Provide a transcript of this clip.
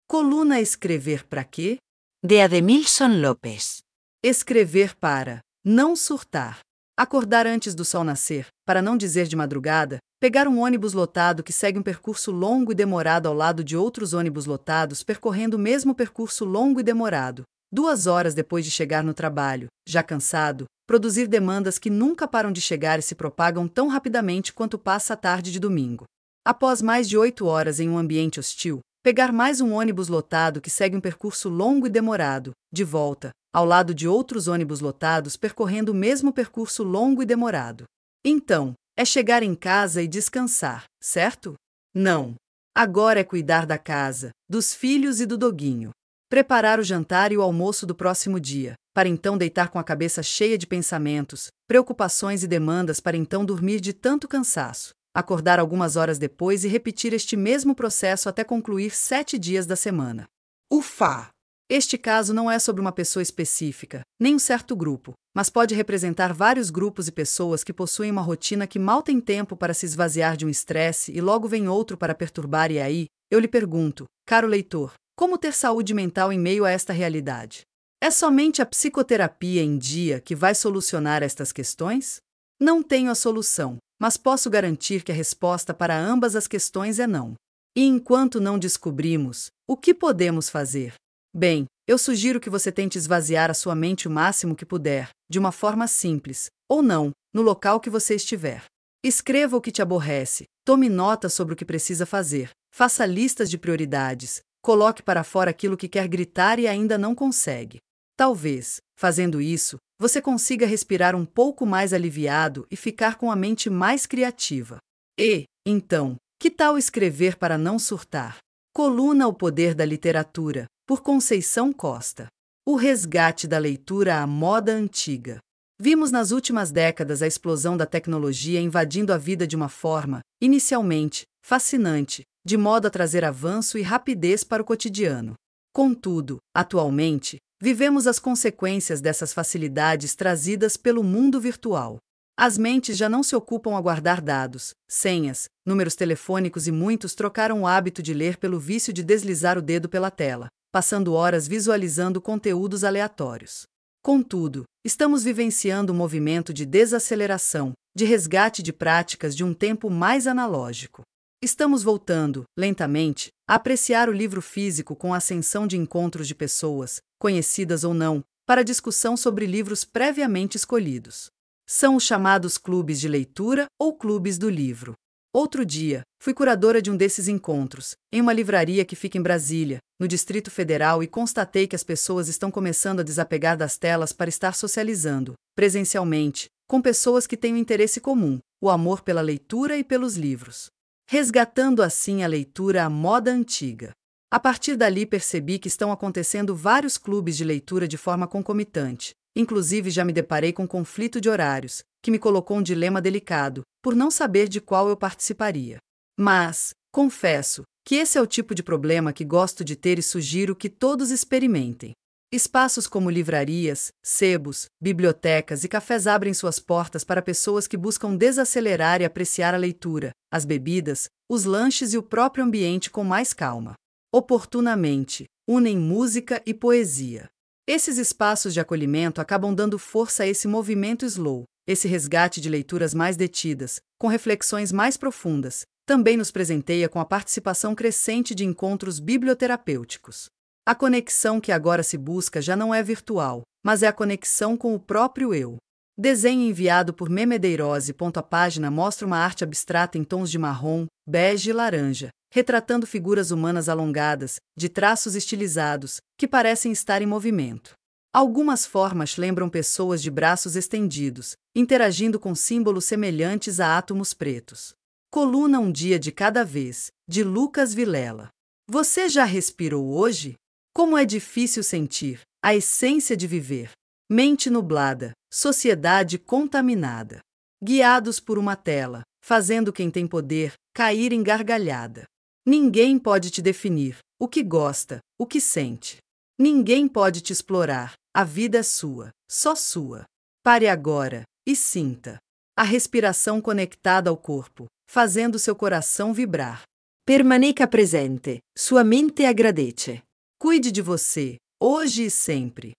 Coluna escrever para quê? De Ademilson López. Escrever para não surtar. Acordar antes do sol nascer, para não dizer de madrugada, pegar um ônibus lotado que segue um percurso longo e demorado ao lado de outros ônibus lotados percorrendo o mesmo percurso longo e demorado. 2 horas depois de chegar no trabalho, já cansado, produzir demandas que nunca param de chegar e se propagam tão rapidamente quanto passa a tarde de domingo. Após mais de 8 horas em um ambiente hostil, pegar mais um ônibus lotado que segue um percurso longo e demorado, de volta, ao lado de outros ônibus lotados percorrendo o mesmo percurso longo e demorado. Então, é chegar em casa e descansar, certo? Não. Agora é cuidar da casa, dos filhos e do doguinho. Preparar o jantar e o almoço do próximo dia, para então deitar com a cabeça cheia de pensamentos, preocupações e demandas para então dormir de tanto cansaço. Acordar algumas horas depois e repetir este mesmo processo até concluir 7 dias da semana. Ufa! Este caso não é sobre uma pessoa específica, nem um certo grupo, mas pode representar vários grupos e pessoas que possuem uma rotina que mal tem tempo para se esvaziar de um estresse e logo vem outro para perturbar. E aí, eu lhe pergunto, caro leitor, como ter saúde mental em meio a esta realidade? É somente a psicoterapia em dia que vai solucionar estas questões? Não tenho a solução, mas posso garantir que a resposta para ambas as questões é não. E enquanto não descobrimos, o que podemos fazer? Bem, eu sugiro que você tente esvaziar a sua mente o máximo que puder, de uma forma simples, ou não, no local que você estiver. Escreva o que te aborrece, tome nota sobre o que precisa fazer, faça listas de prioridades, coloque para fora aquilo que quer gritar e ainda não consegue. Talvez, fazendo isso, você consiga respirar um pouco mais aliviado e ficar com a mente mais criativa. E, então, que tal escrever para não surtar? Coluna O Poder da Literatura, por Conceição Costa. O resgate da leitura à moda antiga. Vimos nas últimas décadas a explosão da tecnologia invadindo a vida de uma forma, inicialmente, fascinante, de modo a trazer avanço e rapidez para o cotidiano. Contudo, atualmente, vivemos as consequências dessas facilidades trazidas pelo mundo virtual. As mentes já não se ocupam a guardar dados, senhas, números telefônicos e muitos trocaram o hábito de ler pelo vício de deslizar o dedo pela tela, passando horas visualizando conteúdos aleatórios. Contudo, estamos vivenciando um movimento de desaceleração, de resgate de práticas de um tempo mais analógico. Estamos voltando, lentamente, a apreciar o livro físico com a ascensão de encontros de pessoas, conhecidas ou não, para discussão sobre livros previamente escolhidos. São os chamados clubes de leitura ou clubes do livro. Outro dia, fui curadora de um desses encontros, em uma livraria que fica em Brasília, no Distrito Federal, e constatei que as pessoas estão começando a desapegar das telas para estar socializando, presencialmente, com pessoas que têm um interesse comum, o amor pela leitura e pelos livros. Resgatando assim a leitura à moda antiga. A partir dali percebi que estão acontecendo vários clubes de leitura de forma concomitante. Inclusive já me deparei com conflito de horários, que me colocou um dilema delicado, por não saber de qual eu participaria. Mas, confesso, que esse é o tipo de problema que gosto de ter e sugiro que todos experimentem. Espaços como livrarias, sebos, bibliotecas e cafés abrem suas portas para pessoas que buscam desacelerar e apreciar a leitura, as bebidas, os lanches e o próprio ambiente com mais calma. Oportunamente, unem música e poesia. Esses espaços de acolhimento acabam dando força a esse movimento slow, esse resgate de leituras mais detidas, com reflexões mais profundas. Também nos presenteia com a participação crescente de encontros biblioterapêuticos. A conexão que agora se busca já não é virtual, mas é a conexão com o próprio eu. Desenho enviado por Memedeirosi. A página mostra uma arte abstrata em tons de marrom, bege e laranja, retratando figuras humanas alongadas, de traços estilizados, que parecem estar em movimento. Algumas formas lembram pessoas de braços estendidos, interagindo com símbolos semelhantes a átomos pretos. Coluna Um Dia de Cada Vez, de Lucas Vilela. Você já respirou hoje? Como é difícil sentir a essência de viver. Mente nublada, sociedade contaminada. Guiados por uma tela, fazendo quem tem poder cair em gargalhada. Ninguém pode te definir o que gosta, o que sente. Ninguém pode te explorar, a vida é sua, só sua. Pare agora e sinta a respiração conectada ao corpo, fazendo seu coração vibrar. Permaneça presente. Sua mente agradece. Cuide de você, hoje e sempre.